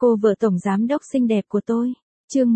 Cô vợ tổng giám đốc xinh đẹp của tôi. Chương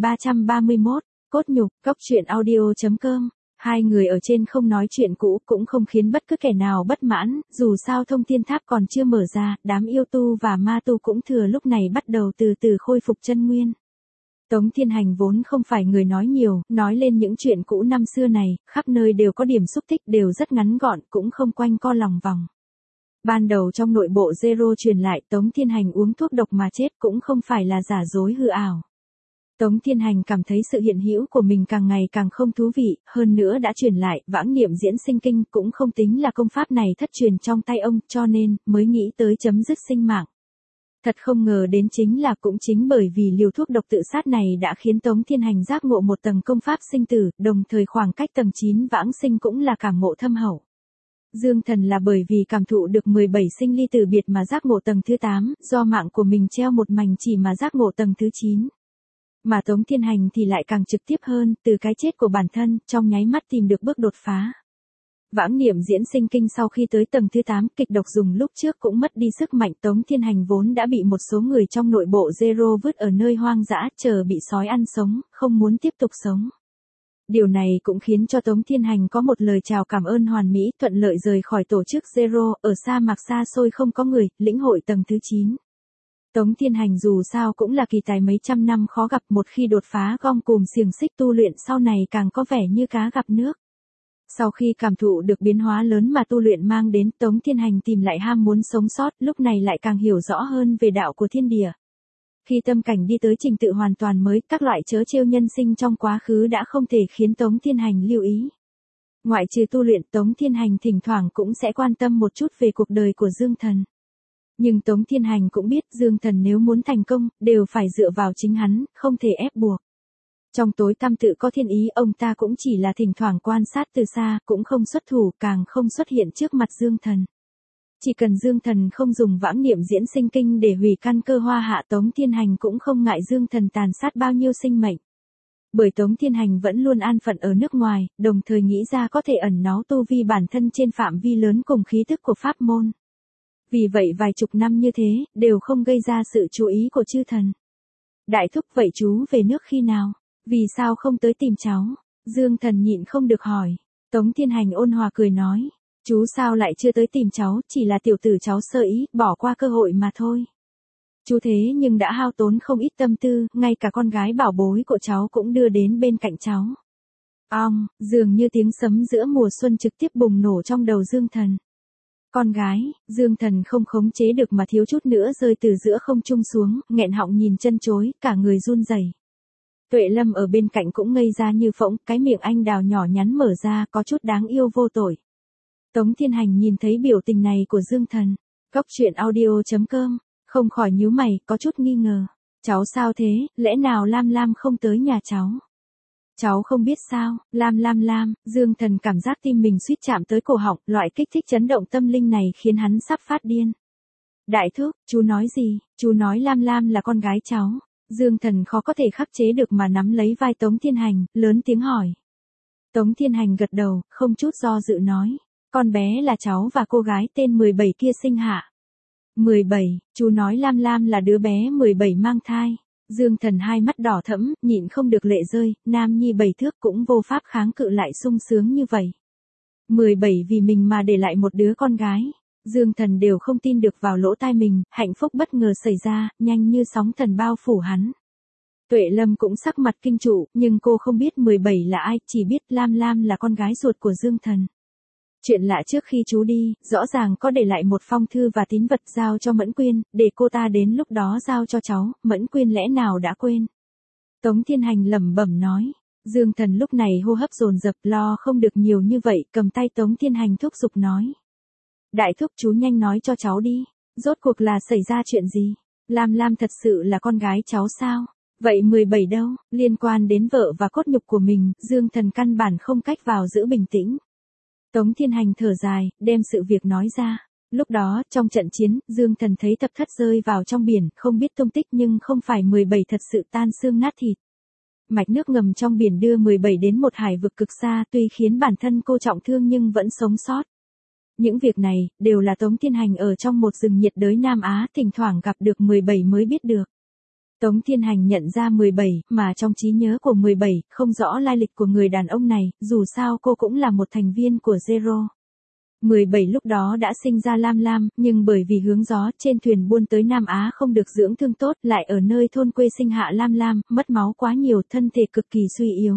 1331, cốt nhục, góc truyện audio.com. Hai người ở trên không nói chuyện cũ cũng không khiến bất cứ kẻ nào bất mãn, dù sao thông thiên tháp còn chưa mở ra, đám yêu tu và ma tu cũng thừa lúc này bắt đầu từ từ khôi phục chân nguyên. Tống Thiên Hành vốn không phải người nói nhiều, nói lên những chuyện cũ năm xưa này, khắp nơi đều có điểm xúc tích đều rất ngắn gọn, cũng không quanh co lòng vòng. Ban đầu trong nội bộ Zero truyền lại Tống Thiên Hành uống thuốc độc mà chết cũng không phải là giả dối hư ảo. Tống Thiên Hành cảm thấy sự hiện hữu của mình càng ngày càng không thú vị, hơn nữa đã truyền lại vãng niệm diễn sinh kinh cũng không tính là công pháp này thất truyền trong tay ông cho nên mới nghĩ tới chấm dứt sinh mạng. Thật không ngờ đến chính là cũng chính bởi vì liều thuốc độc tự sát này đã khiến Tống Thiên Hành giác ngộ một tầng công pháp sinh tử, đồng thời khoảng cách tầng 9 vãng sinh cũng là cảm ngộ thâm hậu. Dương Thần là bởi vì cảm thụ được 17 sinh ly tử biệt mà giác ngộ tầng thứ 8, do mạng của mình treo một mảnh chỉ mà giác ngộ tầng thứ 9. Mà Tống Thiên Hành thì lại càng trực tiếp hơn, từ cái chết của bản thân, trong nháy mắt tìm được bước đột phá. Vãng niệm diễn sinh kinh sau khi tới tầng thứ 8, kịch độc dùng lúc trước cũng mất đi sức mạnh. Tống Thiên Hành vốn đã bị một số người trong nội bộ Zero vứt ở nơi hoang dã, chờ bị sói ăn sống, không muốn tiếp tục sống. Điều này cũng khiến cho Tống Thiên Hành có một lời chào cảm ơn hoàn mỹ, thuận lợi rời khỏi tổ chức Zero, ở sa mạc xa xôi không có người, lĩnh hội tầng thứ 9. Tống Thiên Hành dù sao cũng là kỳ tài mấy trăm năm khó gặp, một khi đột phá gông cùm xiềng xích tu luyện sau này càng có vẻ như cá gặp nước. Sau khi cảm thụ được biến hóa lớn mà tu luyện mang đến, Tống Thiên Hành tìm lại ham muốn sống sót, lúc này lại càng hiểu rõ hơn về đạo của thiên địa. Khi tâm cảnh đi tới trình tự hoàn toàn mới, các loại trớ trêu nhân sinh trong quá khứ đã không thể khiến Tống Thiên Hành lưu ý. Ngoại trừ tu luyện, Tống Thiên Hành thỉnh thoảng cũng sẽ quan tâm một chút về cuộc đời của Dương Thần. Nhưng Tống Thiên Hành cũng biết Dương Thần nếu muốn thành công, đều phải dựa vào chính hắn, không thể ép buộc. Trong tối tăm tự có thiên ý, ông ta cũng chỉ là thỉnh thoảng quan sát từ xa, cũng không xuất thủ, càng không xuất hiện trước mặt Dương Thần. Chỉ cần Dương Thần không dùng vãng niệm diễn sinh kinh để hủy căn cơ hoa hạ, Tống Thiên Hành cũng không ngại Dương Thần tàn sát bao nhiêu sinh mệnh. Bởi Tống Thiên Hành vẫn luôn an phận ở nước ngoài, đồng thời nghĩ ra có thể ẩn náu tu vi bản thân trên phạm vi lớn cùng khí tức của pháp môn. Vì vậy vài chục năm như thế, đều không gây ra sự chú ý của chư thần. Đại thúc, vậy chú về nước khi nào? Vì sao không tới tìm cháu? Dương Thần nhịn không được hỏi. Tống Thiên Hành ôn hòa cười nói. Chú sao lại chưa tới tìm cháu, chỉ là tiểu tử cháu sơ ý, bỏ qua cơ hội mà thôi. Chú thế nhưng đã hao tốn không ít tâm tư, ngay cả con gái bảo bối của cháu cũng đưa đến bên cạnh cháu. Dường như tiếng sấm giữa mùa xuân trực tiếp bùng nổ trong đầu Dương Thần. Con gái, Dương Thần không khống chế được mà thiếu chút nữa rơi từ giữa không trung xuống, nghẹn họng nhìn chân chối, cả người run rẩy. Tuệ Lâm ở bên cạnh cũng ngây ra như phỗng, cái miệng anh đào nhỏ nhắn mở ra, có chút đáng yêu vô tội. Tống Thiên Hành nhìn thấy biểu tình này của Dương Thần, góc truyện audio.com, không khỏi nhíu mày, có chút nghi ngờ. Cháu sao thế, lẽ nào Lam Lam không tới nhà cháu? Cháu không biết sao, Lam, Dương Thần cảm giác tim mình suýt chạm tới cổ họng, loại kích thích chấn động tâm linh này khiến hắn sắp phát điên. Đại thúc, chú nói gì? Chú nói Lam Lam là con gái cháu. Dương Thần khó có thể khắc chế được mà nắm lấy vai Tống Thiên Hành, lớn tiếng hỏi. Tống Thiên Hành gật đầu, không chút do dự nói. Con bé là cháu và cô gái tên 17 kia sinh hạ. 17, chú nói Lam Lam là đứa bé 17 mang thai. Dương Thần hai mắt đỏ thẫm, nhịn không được lệ rơi, nam nhi 7 thước cũng vô pháp kháng cự lại sung sướng như vậy. 17 vì mình mà để lại một đứa con gái. Dương Thần đều không tin được vào lỗ tai mình, hạnh phúc bất ngờ xảy ra, nhanh như sóng thần bao phủ hắn. Tuệ Lâm cũng sắc mặt kinh trụ, nhưng cô không biết 17 là ai, chỉ biết Lam Lam là con gái ruột của Dương Thần. Chuyện lạ trước khi chú đi, rõ ràng có để lại một phong thư và tín vật giao cho Mẫn Quyên, để cô ta đến lúc đó giao cho cháu, Mẫn Quyên lẽ nào đã quên. Tống Thiên Hành lẩm bẩm nói. Dương Thần lúc này hô hấp dồn dập, lo không được nhiều như vậy, cầm tay Tống Thiên Hành thúc giục nói. Đại thúc, chú nhanh nói cho cháu đi, rốt cuộc là xảy ra chuyện gì? Lam Lam thật sự là con gái cháu sao? Vậy 17 đâu? Liên quan đến vợ và cốt nhục của mình, Dương Thần căn bản không cách vào giữ bình tĩnh. Tống Thiên Hành thở dài, đem sự việc nói ra. Lúc đó, trong trận chiến, Dương Thần thấy thập thất rơi vào trong biển, không biết tung tích nhưng không phải 17 thật sự tan xương nát thịt. Mạch nước ngầm trong biển đưa 17 đến một hải vực cực xa, tuy khiến bản thân cô trọng thương nhưng vẫn sống sót. Những việc này, đều là Tống Thiên Hành ở trong một rừng nhiệt đới Nam Á, thỉnh thoảng gặp được 17 mới biết được. Tống Thiên Hành nhận ra 17, mà trong trí nhớ của 17, không rõ lai lịch của người đàn ông này, dù sao cô cũng là một thành viên của Zero. 17 lúc đó đã sinh ra Lam Lam, nhưng bởi vì hướng gió trên thuyền buôn tới Nam Á không được dưỡng thương tốt, lại ở nơi thôn quê sinh hạ Lam Lam, mất máu quá nhiều, thân thể cực kỳ suy yếu.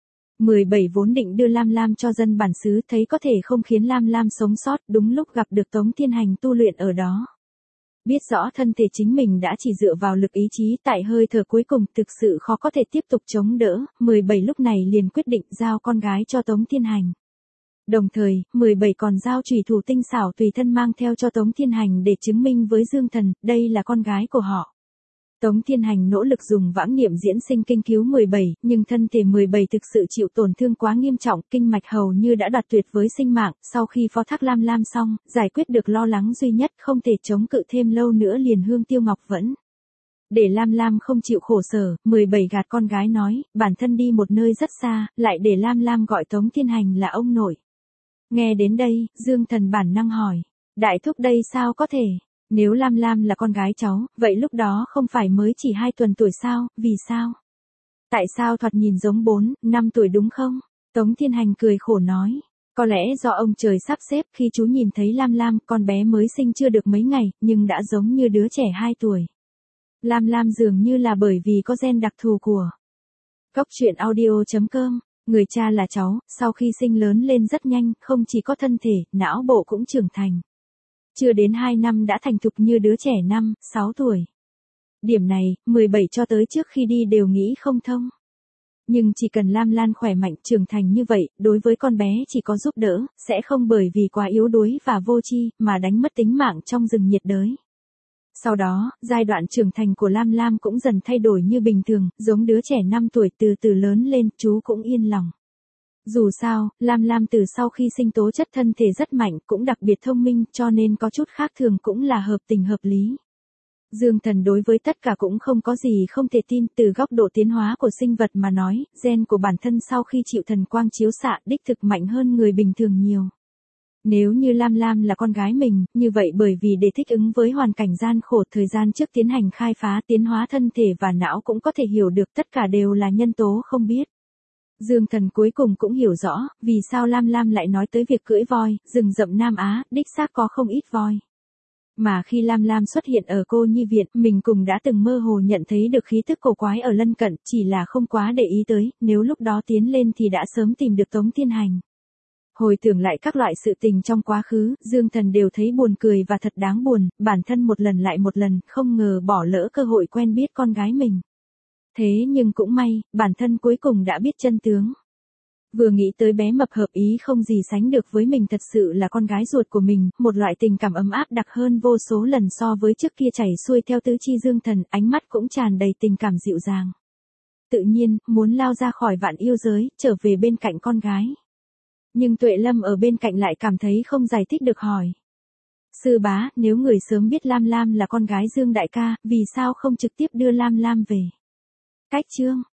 17 vốn định đưa Lam Lam cho dân bản xứ, thấy có thể không khiến Lam Lam sống sót, đúng lúc gặp được Tống Thiên Hành tu luyện ở đó. Biết rõ thân thể chính mình đã chỉ dựa vào lực ý chí, tại hơi thở cuối cùng thực sự khó có thể tiếp tục chống đỡ, 17 lúc này liền quyết định giao con gái cho Tống Thiên Hành. Đồng thời, 17 còn giao chủy thủ tinh xảo tùy thân mang theo cho Tống Thiên Hành để chứng minh với Dương Thần, đây là con gái của họ. Tống Thiên Hành nỗ lực dùng vãng niệm diễn sinh kinh cứu 17, nhưng thân thể 17 thực sự chịu tổn thương quá nghiêm trọng, kinh mạch hầu như đã đoạt tuyệt với sinh mạng, sau khi phó thác Lam Lam xong, giải quyết được lo lắng duy nhất không thể chống cự thêm lâu nữa liền Hương Tiêu Ngọc vẫn. Để Lam Lam không chịu khổ sở, 17 gạt con gái nói, bản thân đi một nơi rất xa, lại để Lam Lam gọi Tống Thiên Hành là ông nội. Nghe đến đây, Dương Thần bản năng hỏi, đại thúc đây sao có thể? Nếu Lam Lam là con gái cháu, vậy lúc đó không phải mới chỉ 2 tuần tuổi sao, vì sao? Tại sao thoạt nhìn giống 4, 5 tuổi đúng không? Tống Thiên Hành cười khổ nói, có lẽ do ông trời sắp xếp khi chú nhìn thấy Lam Lam, con bé mới sinh chưa được mấy ngày, nhưng đã giống như đứa trẻ 2 tuổi. Lam Lam dường như là bởi vì có gen đặc thù của Cốc Truyện Audio.com. Người cha là cháu, sau khi sinh lớn lên rất nhanh, không chỉ có thân thể, não bộ cũng trưởng thành. Chưa đến 2 năm đã thành thục như đứa trẻ 5, 6 tuổi. Điểm này, 17 cho tới trước khi đi đều nghĩ không thông. Nhưng chỉ cần Lam Lam khỏe mạnh trưởng thành như vậy, đối với con bé chỉ có giúp đỡ, sẽ không bởi vì quá yếu đuối và vô tri mà đánh mất tính mạng trong rừng nhiệt đới. Sau đó, giai đoạn trưởng thành của Lam Lam cũng dần thay đổi như bình thường, giống đứa trẻ 5 tuổi từ từ lớn lên, chú cũng yên lòng. Dù sao, Lam Lam từ sau khi sinh tố chất thân thể rất mạnh, cũng đặc biệt thông minh, cho nên có chút khác thường cũng là hợp tình hợp lý. Dương Thần đối với tất cả cũng không có gì không thể tin, từ góc độ tiến hóa của sinh vật mà nói, gen của bản thân sau khi chịu thần quang chiếu xạ đích thực mạnh hơn người bình thường nhiều. Nếu như Lam Lam là con gái mình, như vậy bởi vì để thích ứng với hoàn cảnh gian khổ thời gian trước tiến hành khai phá tiến hóa thân thể và não cũng có thể hiểu được tất cả đều là nhân tố không biết. Dương Thần cuối cùng cũng hiểu rõ, vì sao Lam Lam lại nói tới việc cưỡi voi, rừng rậm Nam Á, đích xác có không ít voi. Mà khi Lam Lam xuất hiện ở Cô Nhi Viện, mình cũng đã từng mơ hồ nhận thấy được khí tức cổ quái ở lân cận, chỉ là không quá để ý tới, nếu lúc đó tiến lên thì đã sớm tìm được Tống Thiên Hành. Hồi tưởng lại các loại sự tình trong quá khứ, Dương Thần đều thấy buồn cười và thật đáng buồn, bản thân một lần lại một lần, không ngờ bỏ lỡ cơ hội quen biết con gái mình. Thế nhưng cũng may, bản thân cuối cùng đã biết chân tướng. Vừa nghĩ tới bé mập hợp ý không gì sánh được với mình thật sự là con gái ruột của mình, một loại tình cảm ấm áp đặc hơn vô số lần so với trước kia chảy xuôi theo tứ chi Dương Thần, ánh mắt cũng tràn đầy tình cảm dịu dàng. Tự nhiên, muốn lao ra khỏi vạn yêu giới, trở về bên cạnh con gái. Nhưng Tuệ Lâm ở bên cạnh lại cảm thấy không giải thích được hỏi. Sư bá, nếu người sớm biết Lam Lam là con gái Dương đại ca, vì sao không trực tiếp đưa Lam Lam về? Cách chương